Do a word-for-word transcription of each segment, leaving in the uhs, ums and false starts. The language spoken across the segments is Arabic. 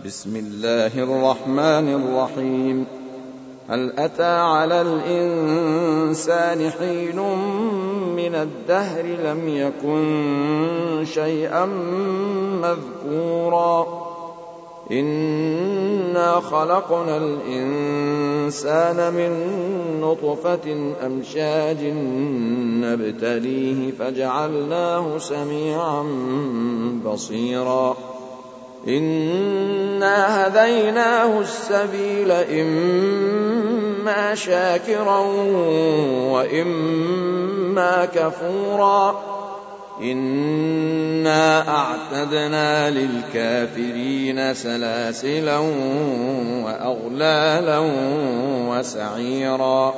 بسم الله الرحمن الرحيم. هل أتى على الإنسان حين من الدهر لم يكن شيئا مذكورا إنا خلقنا الإنسان من نطفة أمشاج نبتليه فجعلناه سميعا بصيرا إنا هديناه السبيل إما شاكرا وإما كفورا إنا أعتدنا للكافرين سلاسلا وأغلالا وسعيرا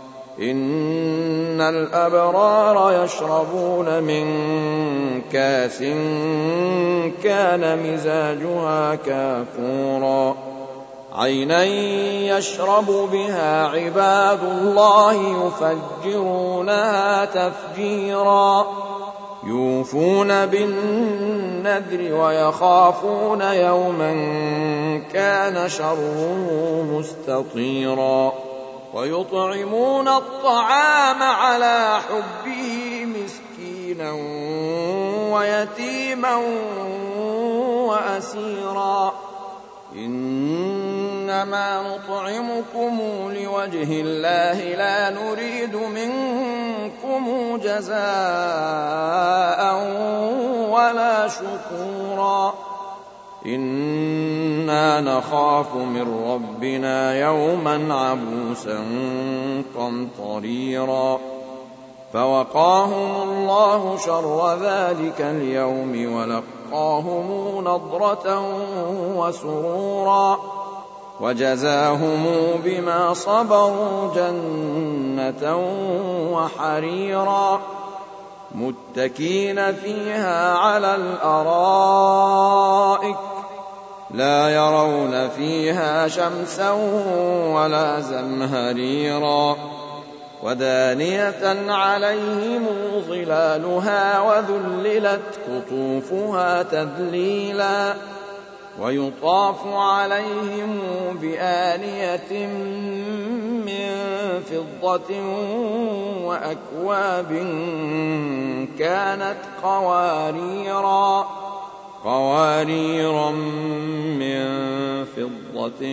إن الأبرار يشربون من كاس كان مزاجها كافورا عينا يشرب بها عباد الله يفجرونها تفجيرا يوفون بالنذر ويخافون يوما كان شره مستطيرا ويطعمون الطعام على حبه مسكينا ويتيما وأسيرا إنما نطعمكم لوجه الله لا نريد منكم جزاء ولا شكورا إنا نخاف من ربنا يوما عبوسا قمطريرا فوقاهم الله شر ذلك اليوم ولقاهم نضرة وسرورا وجزاهم بما صبروا جنة وحريرا متكين فيها على الأرائك لا يرون فيها شمسا ولا زمهريرا ودانية عليهم ظلالها وذللت قطوفها تذليلا ويطاف عليهم بآنية من فضة وأكواب كانت قواريرا قواريرا من فضة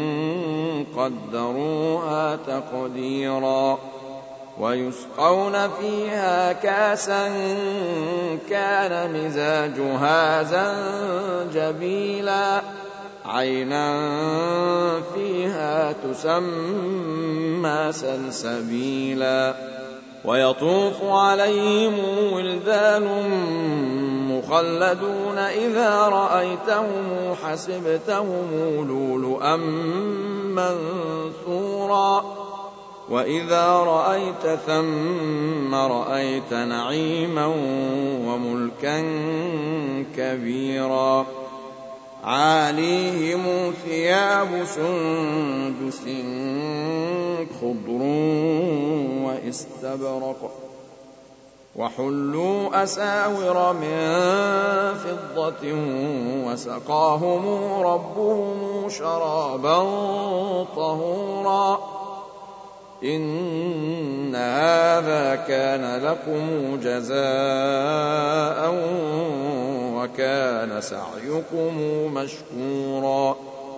قدروها تقديرا ويسقون فيها كاسا كان مزاجها زنجبيلا عينا فيها تسمى سلسبيلا ويطوف عليهم ولدان مخلدون إذا رأيتهم حسبتهم لؤلؤا منثورا وإذا رأيت ثم رأيت نعيما وملكا كبيرا عاليهم ثياب سندس خضر واستبرق وحلوا أساور من فضة وسقاهم ربهم شرابا طهورا إن هذا كان لكم جزاء وكان سعيكم مشكورا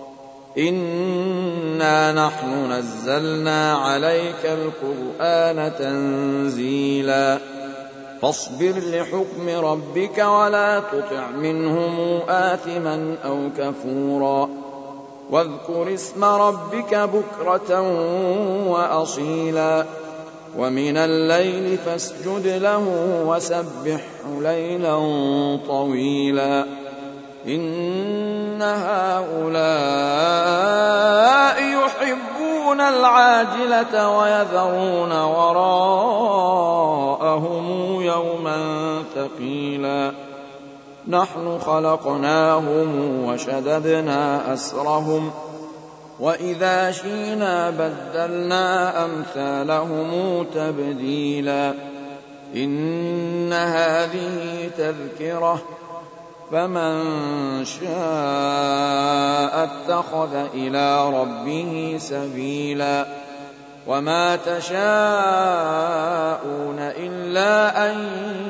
إنا نحن نزلنا عليك القرآن تنزيلا فاصبر لحكم ربك ولا تطع منهم آثما أو كفورا واذكر اسم ربك بكرة وأصيلا ومن الليل فاسجد له وسبحه ليلا طويلا إن هؤلاء يحبون العاجلة ويذرون وراءهم يوما ثقيلا نحن خلقناهم وشددنا أسرهم وإذا شئنا بدلنا أمثالهم تبديلا إن هذه تذكرة فمن شاء اتخذ إلى ربه سبيلا وما تشاءون إلا أن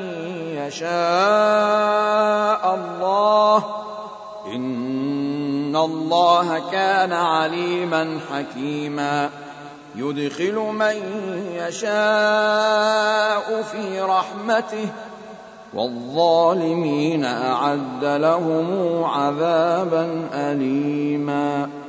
يشاء الله إن الله كان عليما حكيما يدخل من يشاء في رحمته والظالمين أعد لهم عذابا أليما.